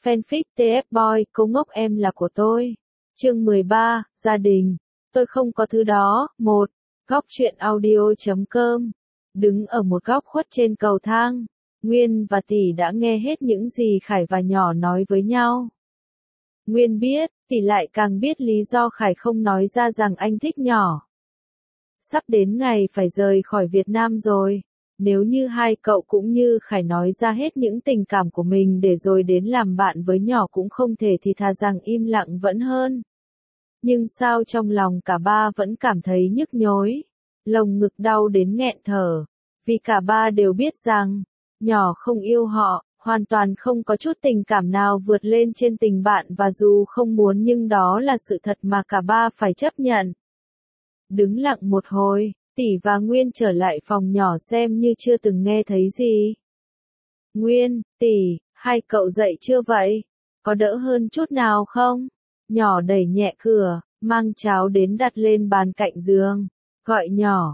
Fanfic TF Boy, cô ngốc em là của tôi. Chương 13, gia đình. Tôi không có thứ đó. 1. Góc truyện audio.com. Đứng ở một góc khuất trên cầu thang, Nguyên và Tỷ đã nghe hết những gì Khải và Nhỏ nói với nhau. Nguyên biết, Tỷ lại càng biết lý do Khải không nói ra rằng anh thích Nhỏ. Sắp đến ngày phải rời khỏi Việt Nam rồi. Nếu như hai cậu cũng như Khải nói ra hết những tình cảm của mình để rồi đến làm bạn với Nhỏ cũng không thể thì thà rằng im lặng vẫn hơn. Nhưng sao trong lòng cả ba vẫn cảm thấy nhức nhối, lồng ngực đau đến nghẹn thở, vì cả ba đều biết rằng, Nhỏ không yêu họ, hoàn toàn không có chút tình cảm nào vượt lên trên tình bạn và dù không muốn nhưng đó là sự thật mà cả ba phải chấp nhận. Đứng lặng một hồi, Tỷ và Nguyên trở lại phòng Nhỏ xem như chưa từng nghe thấy gì. Nguyên, Tỷ, hai cậu dậy chưa vậy? Có đỡ hơn chút nào không? Nhỏ đẩy nhẹ cửa, mang cháo đến đặt lên bàn cạnh giường. Gọi Nhỏ,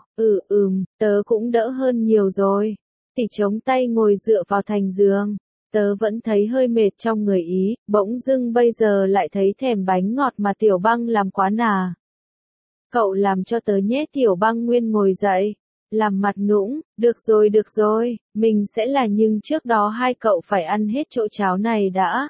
tớ cũng đỡ hơn nhiều rồi. Tỷ chống tay ngồi dựa vào thành giường. Tớ vẫn thấy hơi mệt trong người ý, bỗng dưng bây giờ lại thấy thèm bánh ngọt mà Tiểu Băng làm quá nà. Cậu làm cho tớ nhé. Tiểu Băng Nguyên ngồi dậy, làm mặt nũng, được rồi, mình sẽ là nhưng trước đó hai cậu phải ăn hết chỗ cháo này đã.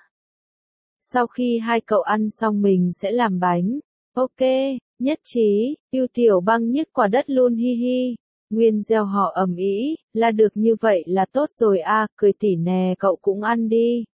Sau khi hai cậu ăn xong mình sẽ làm bánh. Ok, nhất trí, yêu Tiểu Băng nhức quả đất luôn hi hi. Nguyên gieo họ ầm ĩ, là được như vậy là tốt rồi à, cười tỉ nè cậu cũng ăn đi.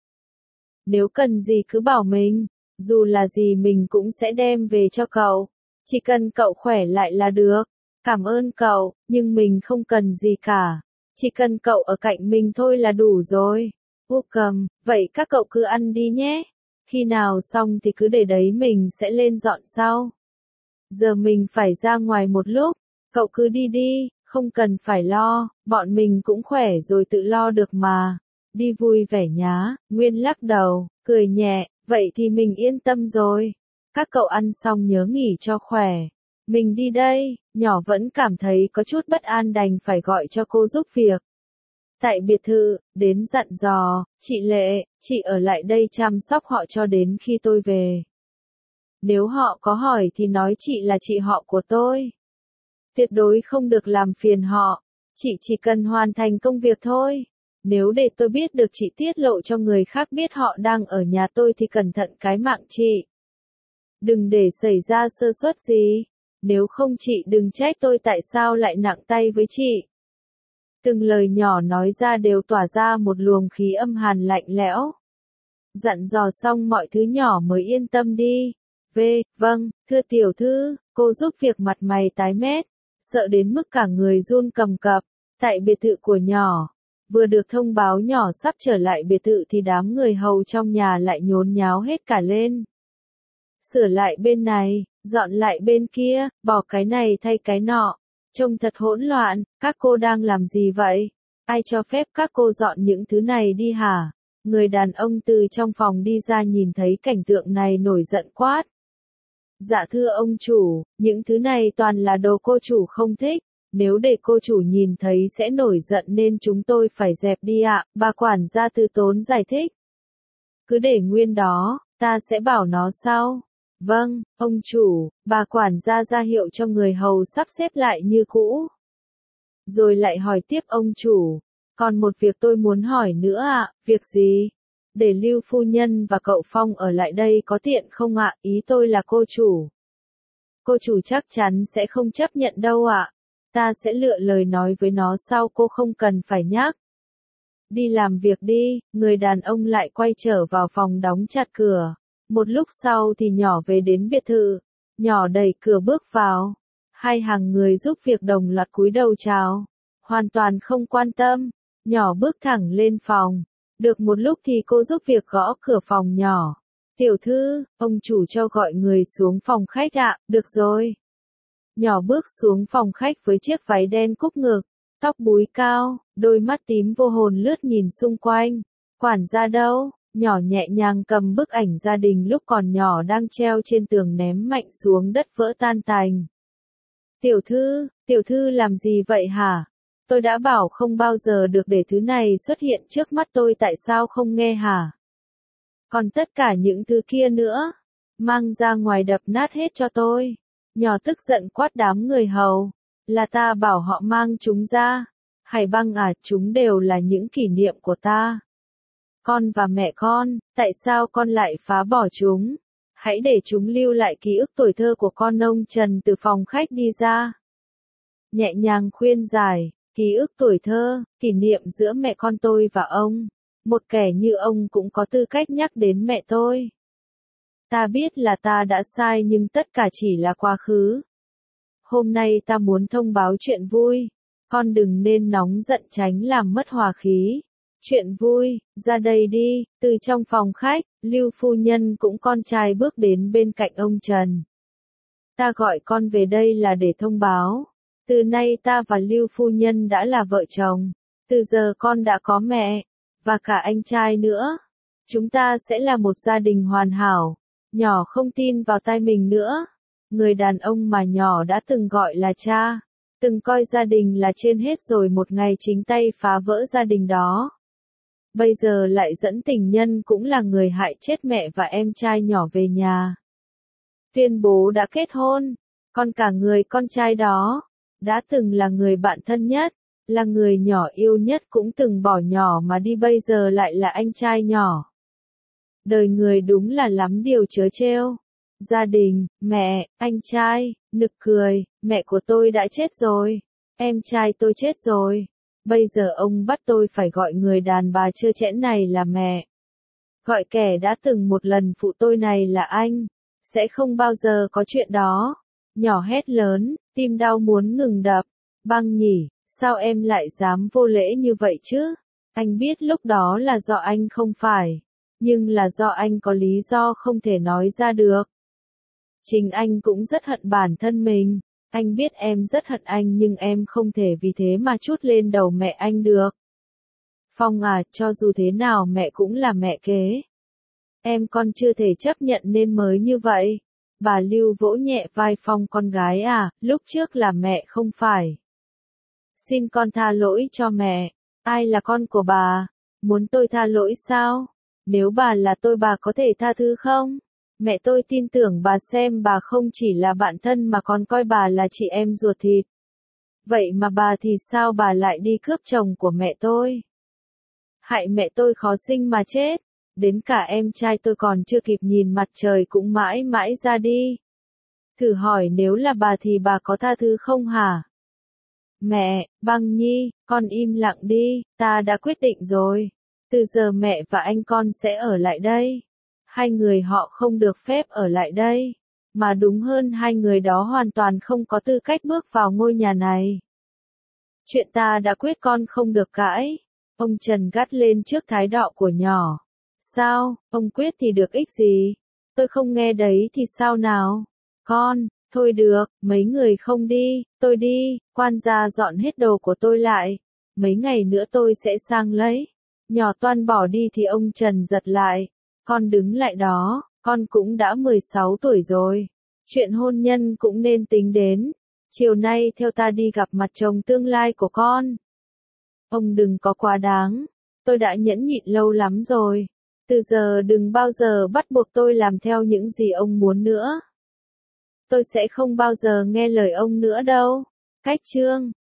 Nếu cần gì cứ bảo mình, dù là gì mình cũng sẽ đem về cho cậu. Chỉ cần cậu khỏe lại là được. Cảm ơn cậu, nhưng mình không cần gì cả. Chỉ cần cậu ở cạnh mình thôi là đủ rồi. Cầm, vậy các cậu cứ ăn đi nhé. Khi nào xong thì cứ để đấy mình sẽ lên dọn sau. Giờ mình phải ra ngoài một lúc. Cậu cứ đi đi, không cần phải lo, bọn mình cũng khỏe rồi tự lo được mà. Đi vui vẻ nhá. Nguyên lắc đầu, cười nhẹ, vậy thì mình yên tâm rồi. Các cậu ăn xong nhớ nghỉ cho khỏe. Mình đi đây. Nhỏ vẫn cảm thấy có chút bất an đành phải gọi cho cô giúp việc. Tại biệt thự, đến dặn dò, chị Lệ, chị ở lại đây chăm sóc họ cho đến khi tôi về. Nếu họ có hỏi thì nói chị là chị họ của tôi. Tuyệt đối không được làm phiền họ. Chị chỉ cần hoàn thành công việc thôi. Nếu để tôi biết được chị tiết lộ cho người khác biết họ đang ở nhà tôi thì cẩn thận cái mạng chị. Đừng để xảy ra sơ suất gì. Nếu không chị đừng trách tôi tại sao lại nặng tay với chị. Từng lời Nhỏ nói ra đều tỏa ra một luồng khí âm hàn lạnh lẽo. Dặn dò xong mọi thứ Nhỏ mới yên tâm đi. Vâng, thưa tiểu thư, cô giúp việc mặt mày tái mét, sợ đến mức cả người run cầm cập. Tại biệt thự của Nhỏ, vừa được thông báo Nhỏ sắp trở lại biệt thự thì đám người hầu trong nhà lại nhốn nháo hết cả lên. Sửa lại bên này, dọn lại bên kia, bỏ cái này thay cái nọ. Trông thật hỗn loạn, các cô đang làm gì vậy? Ai cho phép các cô dọn những thứ này đi hả? Người đàn ông từ trong phòng đi ra nhìn thấy cảnh tượng này nổi giận quát. Dạ thưa ông chủ, những thứ này toàn là đồ cô chủ không thích. Nếu để cô chủ nhìn thấy sẽ nổi giận nên chúng tôi phải dẹp đi ạ, bà quản gia từ tốn giải thích. Cứ để nguyên đó, ta sẽ bảo nó sau. Vâng, ông chủ, bà quản gia ra hiệu cho người hầu sắp xếp lại như cũ. Rồi lại hỏi tiếp ông chủ, còn một việc tôi muốn hỏi nữa ạ, việc gì? Để Lưu phu nhân và cậu Phong ở lại đây có tiện không ạ, ý tôi là cô chủ. Cô chủ chắc chắn sẽ không chấp nhận đâu ạ. Ta sẽ lựa lời nói với nó sau, cô không cần phải nhắc. Đi làm việc đi, người đàn ông lại quay trở vào phòng đóng chặt cửa. Một lúc sau thì Nhỏ về đến biệt thự. Nhỏ đẩy cửa bước vào. Hai hàng người giúp việc đồng loạt cúi đầu chào. Hoàn toàn không quan tâm. Nhỏ bước thẳng lên phòng. Được một lúc thì cô giúp việc gõ cửa phòng Nhỏ. Tiểu thư, ông chủ cho gọi người xuống phòng khách ạ, được rồi. Nhỏ bước xuống phòng khách với chiếc váy đen cúc ngực, tóc búi cao, đôi mắt tím vô hồn lướt nhìn xung quanh. Quản gia đâu? Nhỏ nhẹ nhàng cầm bức ảnh gia đình lúc còn nhỏ đang treo trên tường ném mạnh xuống đất vỡ tan tành. Tiểu thư làm gì vậy hả? Tôi đã bảo không bao giờ được để thứ này xuất hiện trước mắt tôi, tại sao không nghe hả? Còn tất cả những thứ kia nữa, mang ra ngoài đập nát hết cho tôi. Nhỏ tức giận quát đám người hầu, là ta bảo họ mang chúng ra. Hải Băng à, chúng đều là những kỷ niệm của ta. Con và mẹ con, tại sao con lại phá bỏ chúng? Hãy để chúng lưu lại ký ức tuổi thơ của con. Ông Trần từ phòng khách đi ra, nhẹ nhàng khuyên giải, ký ức tuổi thơ, kỷ niệm giữa mẹ con tôi và ông. Một kẻ như ông cũng có tư cách nhắc đến mẹ tôi. Ta biết là ta đã sai nhưng tất cả chỉ là quá khứ. Hôm nay ta muốn thông báo chuyện vui. Con đừng nên nóng giận tránh làm mất hòa khí. Chuyện vui, ra đây đi. Từ trong phòng khách, Lưu phu nhân cũng con trai bước đến bên cạnh ông Trần. Ta gọi con về đây là để thông báo. Từ nay ta và Lưu phu nhân đã là vợ chồng. Từ giờ con đã có mẹ, và cả anh trai nữa. Chúng ta sẽ là một gia đình hoàn hảo. Nhỏ không tin vào tai mình nữa. Người đàn ông mà nhỏ đã từng gọi là cha, từng coi gia đình là trên hết rồi một ngày chính tay phá vỡ gia đình đó. Bây giờ lại dẫn tình nhân cũng là người hại chết mẹ và em trai nhỏ về nhà. Tuyên bố đã kết hôn, còn cả người con trai đó, đã từng là người bạn thân nhất, là người nhỏ yêu nhất cũng từng bỏ nhỏ mà đi bây giờ lại là anh trai nhỏ. Đời người đúng là lắm điều trớ trêu. Gia đình, mẹ, anh trai, nực cười, mẹ của tôi đã chết rồi, em trai tôi chết rồi. Bây giờ ông bắt tôi phải gọi người đàn bà trơ trẽn này là mẹ. Gọi kẻ đã từng một lần phụ tôi này là anh. Sẽ không bao giờ có chuyện đó. Nhỏ hét lớn, tim đau muốn ngừng đập. Băng nhỉ, sao em lại dám vô lễ như vậy chứ? Anh biết lúc đó là do anh không phải. Nhưng là do anh có lý do không thể nói ra được. Chính anh cũng rất hận bản thân mình. Anh biết em rất hận anh nhưng em không thể vì thế mà trút lên đầu mẹ anh được. Phong à, cho dù thế nào mẹ cũng là mẹ kế. Em con chưa thể chấp nhận nên mới như vậy. Bà Lưu vỗ nhẹ vai Phong, con gái à, lúc trước là mẹ không phải. Xin con tha lỗi cho mẹ. Ai là con của bà? Muốn tôi tha lỗi sao? Nếu bà là tôi bà có thể tha thứ không? Mẹ tôi tin tưởng bà xem bà không chỉ là bạn thân mà còn coi bà là chị em ruột thịt. Vậy mà bà thì sao bà lại đi cướp chồng của mẹ tôi? Hại mẹ tôi khó sinh mà chết. Đến cả em trai tôi còn chưa kịp nhìn mặt trời cũng mãi mãi ra đi. Thử hỏi nếu là bà thì bà có tha thứ không hả? Mẹ, Băng Nhi, con im lặng đi, ta đã quyết định rồi. Từ giờ mẹ và anh con sẽ ở lại đây. Hai người họ không được phép ở lại đây. Mà đúng hơn hai người đó hoàn toàn không có tư cách bước vào ngôi nhà này. Chuyện ta đã quyết con không được cãi. Ông Trần gắt lên trước thái độ của nhỏ. Sao, ông quyết thì được ích gì? Tôi không nghe đấy thì sao nào? Con, thôi được, mấy người không đi, tôi đi, quan gia dọn hết đồ của tôi lại. Mấy ngày nữa tôi sẽ sang lấy. Nhỏ toan bỏ đi thì ông Trần giật lại. Con đứng lại đó, con cũng đã 16 tuổi rồi. Chuyện hôn nhân cũng nên tính đến. Chiều nay theo ta đi gặp mặt chồng tương lai của con. Ông đừng có quá đáng. Tôi đã nhẫn nhịn lâu lắm rồi. Từ giờ đừng bao giờ bắt buộc tôi làm theo những gì ông muốn nữa. Tôi sẽ không bao giờ nghe lời ông nữa đâu. Cách chương